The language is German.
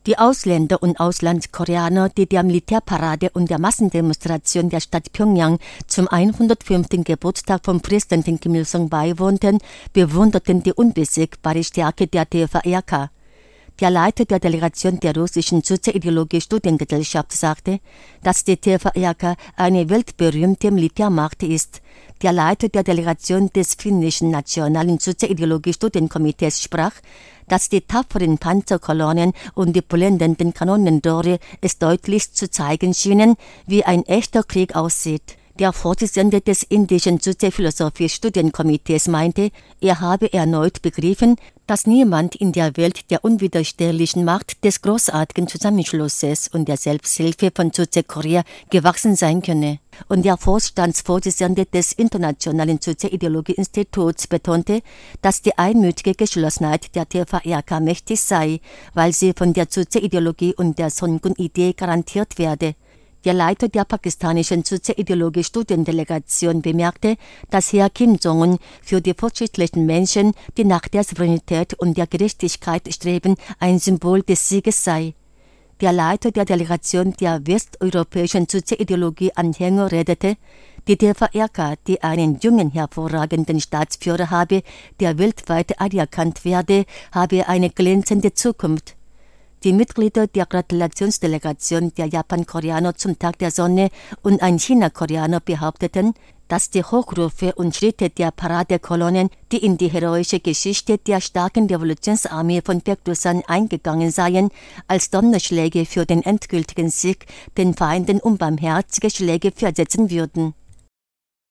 Die Ausländer und Auslandskoreaner, die der Militärparade und der Massendemonstration der Stadt Pjöngjang zum 105. Geburtstag von Präsidentin Kim Il-sung beiwohnten, bewunderten die unbesiegbare Stärke der TVRK. Der Leiter der Delegation der russischen Sozialideologie-Studiengesellschaft sagte, dass die TVRK eine weltberühmte Militärmacht ist. Der Leiter der Delegation des finnischen Nationalen Sozialideologie-Studienkomitees sprach, dass die tapferen Panzerkolonnen und die blendenden Kanonentore es deutlich zu zeigen schienen, wie ein echter Krieg aussieht. Der Vorsitzende des indischen Sozialphilosophie-Studienkomitees meinte, er habe erneut begriffen, dass niemand in der Welt der unwiderstehlichen Macht des großartigen Zusammenschlusses und der Selbsthilfe von Südkorea gewachsen sein könne. Und der Vorstandsvorsitzende des Internationalen Sozialideologie-Instituts betonte, dass die einmütige Geschlossenheit der TVRK mächtig sei, weil sie von der Sozialideologie und der Songun-Idee garantiert werde. Der Leiter der pakistanischen Sozialideologie-Studiendelegation bemerkte, dass Herr Kim Jong-un für die fortschrittlichen Menschen, die nach der Souveränität und der Gerechtigkeit streben, ein Symbol des Sieges sei. Der Leiter der Delegation der westeuropäischen Sozialideologie-Anhänger redete, die TVRK, die einen jungen, hervorragenden Staatsführer habe, der weltweit anerkannt werde, habe eine glänzende Zukunft. Die Mitglieder der Gratulationsdelegation der Japan-Koreaner zum Tag der Sonne und ein China-Koreaner behaupteten, dass die Hochrufe und Schritte der Paradekolonnen, die in die heroische Geschichte der starken Revolutionsarmee von Baekdusan eingegangen seien, als Donnerschläge für den endgültigen Sieg den Feinden unbarmherzige Schläge versetzen würden.